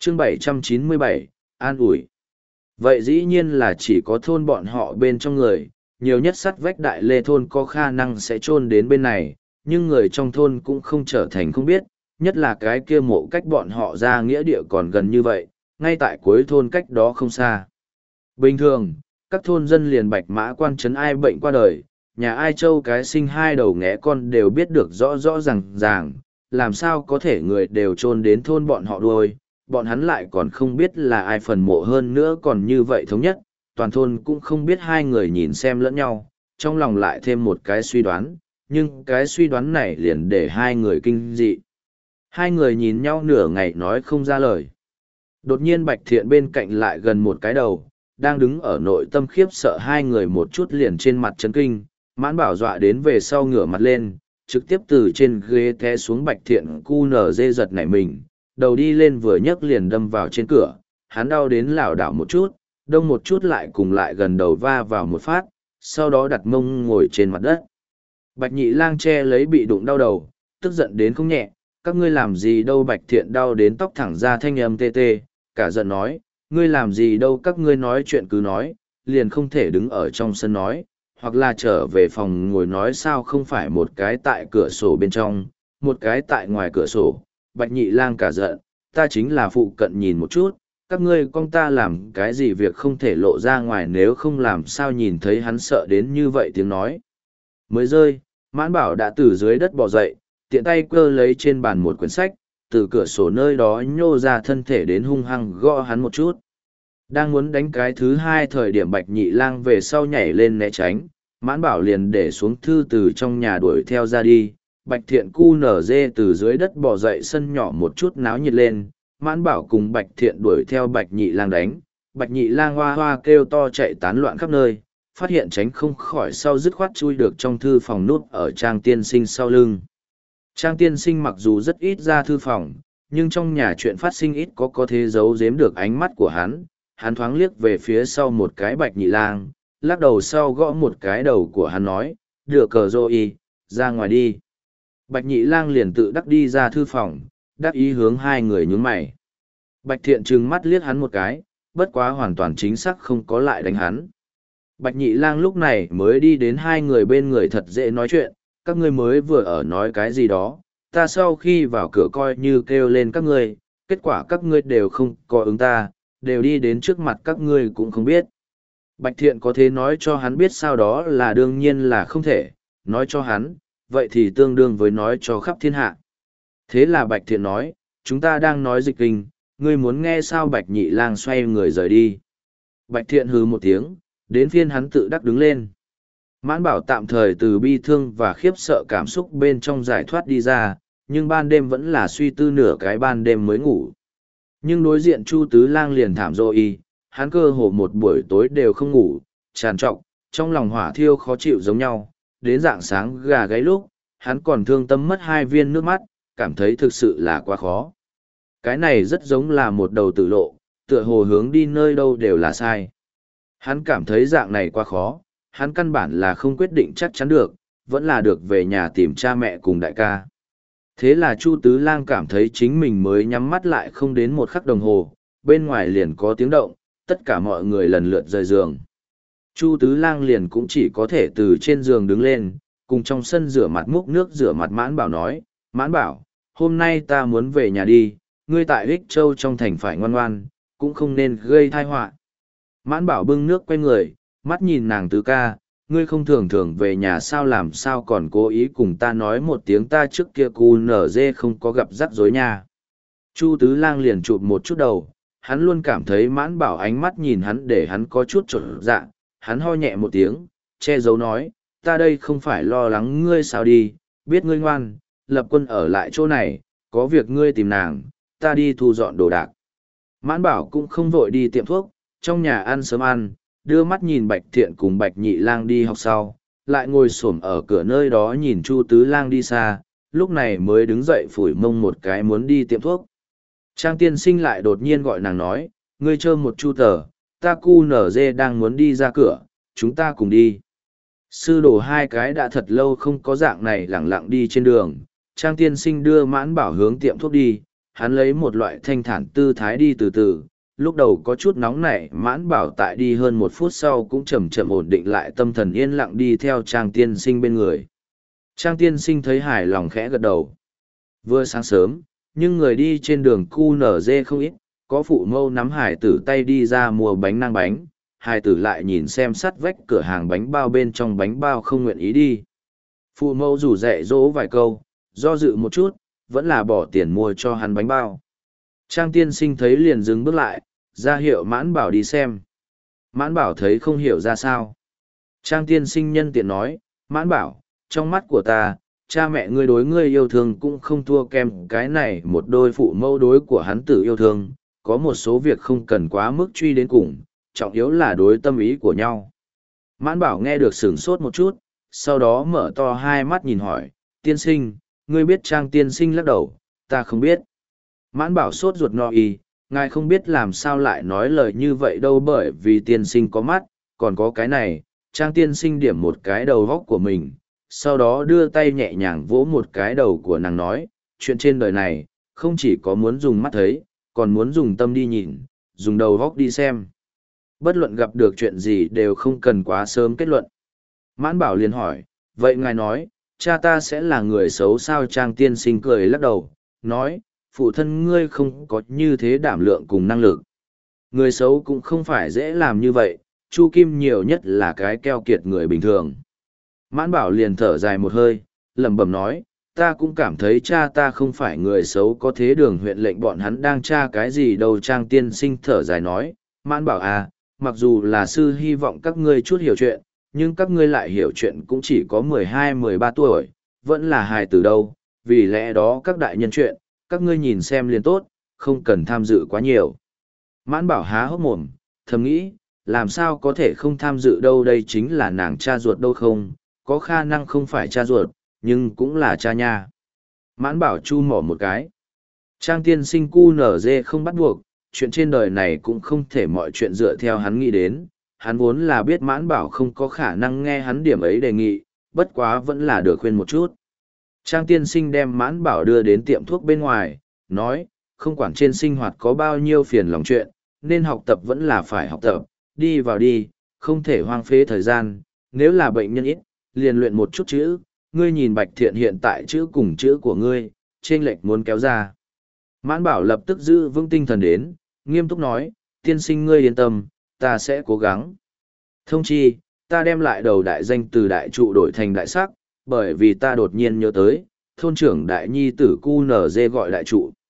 chương 797, an ủi. Vậy dĩ nhiên là chỉ có thôn bọn họ bên trong người, nhiều nhất sắt vách đại lê thôn có khả năng sẽ chôn đến bên này, nhưng người trong thôn cũng không trở thành không biết, nhất là cái kia mộ cách bọn họ ra nghĩa địa còn gần như vậy, ngay tại cuối thôn cách đó không xa. Bình thường, các thôn dân liền bạch mã quan trấn ai bệnh qua đời, nhà ai châu cái sinh hai đầu nghé con đều biết được rõ rõ ràng, làm sao có thể người đều chôn đến thôn bọn họ đuôi, bọn hắn lại còn không biết là ai phần mộ hơn nữa còn như vậy thống nhất, toàn thôn cũng không biết hai người nhìn xem lẫn nhau, trong lòng lại thêm một cái suy đoán, nhưng cái suy đoán này liền để hai người kinh dị. Hai người nhìn nhau nửa ngày nói không ra lời. Đột nhiên Bạch Thiện bên cạnh lại gần một cái đầu, đang đứng ở nội tâm khiếp sợ hai người một chút liền trên mặt chấn kinh, Mãn Bảo dọa đến về sau ngửa mặt lên, trực tiếp từ trên ghế té xuống. Bạch Thiện cu nở dê giật nảy mình, đầu đi lên vừa nhấc liền đâm vào trên cửa, hắn đau đến lảo đảo một chút, đông một chút lại cùng lại gần đầu va vào một phát, sau đó đặt mông ngồi trên mặt đất. Bạch Nhị Lang che lấy bị đụng đau đầu, tức giận đến không nhẹ, các ngươi làm gì đâu. Bạch Thiện đau đến tóc thẳng ra thanh âm tê tê, cả giận nói, ngươi làm gì đâu, các ngươi nói chuyện cứ nói, liền không thể đứng ở trong sân nói, hoặc là trở về phòng ngồi nói sao, không phải một cái tại cửa sổ bên trong, một cái tại ngoài cửa sổ. Bạch Nhị Lang cả giận, ta chính là phụ cận nhìn một chút, các ngươi con ta làm cái gì việc không thể lộ ra ngoài, nếu không làm sao nhìn thấy. Hắn sợ đến như vậy tiếng nói mới rơi, Mãn Bảo đã từ dưới đất bò dậy, tiện tay cơ lấy trên bàn một quyển sách, từ cửa sổ nơi đó nhô ra thân thể đến hung hăng gõ hắn một chút. Đang muốn đánh cái thứ hai thời điểm Bạch Nhị Lang về sau nhảy lên né tránh, Mãn Bảo liền để xuống thư từ trong nhà đuổi theo ra đi. Bạch Thiện cu nở dê từ dưới đất bò dậy, sân nhỏ một chút náo nhiệt lên, Mãn Bảo cùng Bạch Thiện đuổi theo Bạch Nhị Lang đánh. Bạch Nhị Lang hoa hoa kêu to chạy tán loạn khắp nơi, phát hiện tránh không khỏi sau dứt khoát chui được trong thư phòng nút ở Trang tiên sinh sau lưng. Trang tiên sinh mặc dù rất ít ra thư phòng, nhưng trong nhà chuyện phát sinh ít có thể giấu giếm được ánh mắt của hắn. Hắn thoáng liếc về phía sau một cái Bạch Nhị Lang, lắc đầu sau gõ một cái đầu của hắn nói, đưa cờ rô y, ra ngoài đi. Bạch Nhị Lang liền tự đắc đi ra thư phòng, đắc ý hướng hai người nhướng mày. Bạch Thiện trừng mắt liếc hắn một cái, bất quá hoàn toàn chính xác không có lại đánh hắn. Bạch Nhị Lang lúc này mới đi đến hai người bên người, thật dễ nói chuyện, các ngươi mới vừa ở nói cái gì đó, ta sau khi vào cửa coi như kêu lên các ngươi, kết quả các ngươi đều không có ứng ta, đều đi đến trước mặt các ngươi cũng không biết. Bạch Thiện có thể nói cho hắn biết sao, đó là đương nhiên là không thể, nói cho hắn, vậy thì tương đương với nói cho khắp thiên hạ. Thế là Bạch Thiện nói, chúng ta đang nói dịch kinh, ngươi muốn nghe sao? Bạch Nhị Lang xoay người rời đi. Bạch Thiện hừ một tiếng, đến phiên hắn tự đắc đứng lên. Mãn Bảo tạm thời từ bi thương và khiếp sợ cảm xúc bên trong giải thoát đi ra, nhưng ban đêm vẫn là suy tư nửa cái ban đêm mới ngủ. Nhưng đối diện Chu Tứ Lang liền thảm rồi, hắn cơ hồ một buổi tối đều không ngủ, tràn trọc, trong lòng hỏa thiêu khó chịu giống nhau, đến rạng sáng gà gáy lúc, hắn còn thương tâm mất 2 viên nước mắt, cảm thấy thực sự là quá khó. Cái này rất giống là một đầu tử lộ, tựa hồ hướng đi nơi đâu đều là sai. Hắn cảm thấy dạng này quá khó, hắn căn bản là không quyết định chắc chắn được, vẫn là được về nhà tìm cha mẹ cùng đại ca. Thế là Chu Tứ Lang cảm thấy chính mình mới nhắm mắt lại không đến 1 khắc đồng hồ, bên ngoài liền có tiếng động, tất cả mọi người lần lượt rời giường. Chu Tứ Lang liền cũng chỉ có thể từ trên giường đứng lên, cùng trong sân rửa mặt múc nước rửa mặt. Mãn Bảo nói, Mãn Bảo, hôm nay ta muốn về nhà đi, ngươi tại Ích Châu trong thành phải ngoan ngoan, cũng không nên gây tai họa. Mãn Bảo bưng nước quay người, mắt nhìn nàng Tứ ca, ngươi không thường thường về nhà sao, làm sao còn cố ý cùng ta nói một tiếng, ta trước kia cu nở dê không có gặp rắc rối nha. Chu Tứ Lang liền chụp một chút đầu, hắn luôn cảm thấy Mãn Bảo ánh mắt nhìn hắn để hắn có chút chột dạ, hắn ho nhẹ một tiếng, che giấu nói, ta đây không phải lo lắng ngươi sao đi, biết ngươi ngoan, lập quân ở lại chỗ này, có việc ngươi tìm nàng, ta đi thu dọn đồ đạc. Mãn Bảo cũng không vội đi tiệm thuốc, trong nhà ăn sớm ăn, đưa mắt nhìn Bạch Thiện cùng Bạch Nhị Lang đi học sau, lại ngồi xổm ở cửa nơi đó nhìn Chu Tứ Lang đi xa, lúc này mới đứng dậy phủi mông một cái muốn đi tiệm thuốc. Trang tiên sinh lại đột nhiên gọi nàng nói, ngươi chờ một chu tờ, ta cu nở dê đang muốn đi ra cửa, chúng ta cùng đi. Sư đồ hai cái đã thật lâu không có dạng này lẳng lặng đi trên đường, Trang tiên sinh đưa Mãn Bảo hướng tiệm thuốc đi, hắn lấy một loại thanh thản tư thái đi từ từ, lúc đầu có chút nóng nảy Mãn Bảo tại đi hơn 1 phút sau cũng chậm chậm ổn định lại tâm thần yên lặng đi theo Trang tiên sinh bên người. Trang tiên sinh thấy hài lòng khẽ gật đầu. Vừa sáng sớm, nhưng người đi trên đường QNZ không ít, có phụ mâu nắm hải tử tay đi ra mua bánh nang bánh, hải tử lại nhìn xem sắt vách cửa hàng bánh bao bên trong bánh bao không nguyện ý đi. Phụ mâu rủ dạy dỗ vài câu, do dự một chút, vẫn là bỏ tiền mua cho hắn bánh bao. Trang tiên sinh thấy liền dừng bước lại, ra hiệu Mãn Bảo đi xem. Mãn Bảo thấy không hiểu ra sao. Trang tiên sinh nhân tiện nói, Mãn Bảo, trong mắt của ta, cha mẹ ngươi đối ngươi yêu thương cũng không thua kém cái này một đôi phụ mẫu đối của hắn tử yêu thương, có một số việc không cần quá mức truy đến cùng, trọng yếu là đối tâm ý của nhau. Mãn Bảo nghe được sửng sốt một chút, sau đó mở to hai mắt nhìn hỏi, tiên sinh, ngươi biết Trang tiên sinh lắc đầu, ta không biết. Mãn Bảo sốt ruột no y, ngài không biết làm sao lại nói lời như vậy đâu bởi vì tiên sinh có mắt, còn có cái này, Trang tiên sinh điểm một cái đầu góc của mình, sau đó đưa tay nhẹ nhàng vỗ một cái đầu của nàng nói, chuyện trên đời này, không chỉ có muốn dùng mắt thấy, còn muốn dùng tâm đi nhìn, dùng đầu góc đi xem. Bất luận gặp được chuyện gì đều không cần quá sớm kết luận. Mãn Bảo liền hỏi, vậy ngài nói, cha ta sẽ là người xấu sao? Trang tiên sinh cười lắc đầu, nói, phụ thân ngươi không có như thế đảm lượng cùng năng lực. Người xấu cũng không phải dễ làm như vậy, Chu Kim nhiều nhất là cái keo kiệt người bình thường. Mãn Bảo liền thở dài một hơi, lẩm bẩm nói, ta cũng cảm thấy cha ta không phải người xấu có thế đường huyện lệnh bọn hắn đang tra cái gì đâu. Trang tiên sinh thở dài nói, Mãn Bảo à, mặc dù là sư hy vọng các ngươi chút hiểu chuyện, nhưng các ngươi lại hiểu chuyện cũng chỉ có 12-13 tuổi, vẫn là hài từ đâu, vì lẽ đó các đại nhân chuyện, các ngươi nhìn xem liền tốt, không cần tham dự quá nhiều. Mãn Bảo há hốc mồm, thầm nghĩ, làm sao có thể không tham dự đâu, đây chính là nàng cha ruột đâu không, có khả năng không phải cha ruột, nhưng cũng là cha nha. Mãn Bảo chu mỏ một cái. Trang tiên sinh QNZ không bắt buộc, chuyện trên đời này cũng không thể mọi chuyện dựa theo hắn nghĩ đến, hắn vốn là biết Mãn Bảo không có khả năng nghe hắn điểm ấy đề nghị, bất quá vẫn là được khuyên một chút. Trang tiên sinh đem Mãn Bảo đưa đến tiệm thuốc bên ngoài, nói, không quản trên sinh hoạt có bao nhiêu phiền lòng chuyện, nên học tập vẫn là phải học tập, đi vào đi, không thể hoang phế thời gian, nếu là bệnh nhân ít, liền luyện một chút chữ, ngươi nhìn Bạch Thiện hiện tại chữ cùng chữ của ngươi, chênh lệch muốn kéo ra. Mãn Bảo lập tức giữ vững tinh thần đến, nghiêm túc nói, tiên sinh ngươi yên tâm, ta sẽ cố gắng. Thông chi, ta đem lại đầu đại danh từ đại trụ đổi thành đại sắc, bởi vì ta đột nhiên nhớ tới, thôn trưởng đại nhi tử QNZ gọi đại trụ.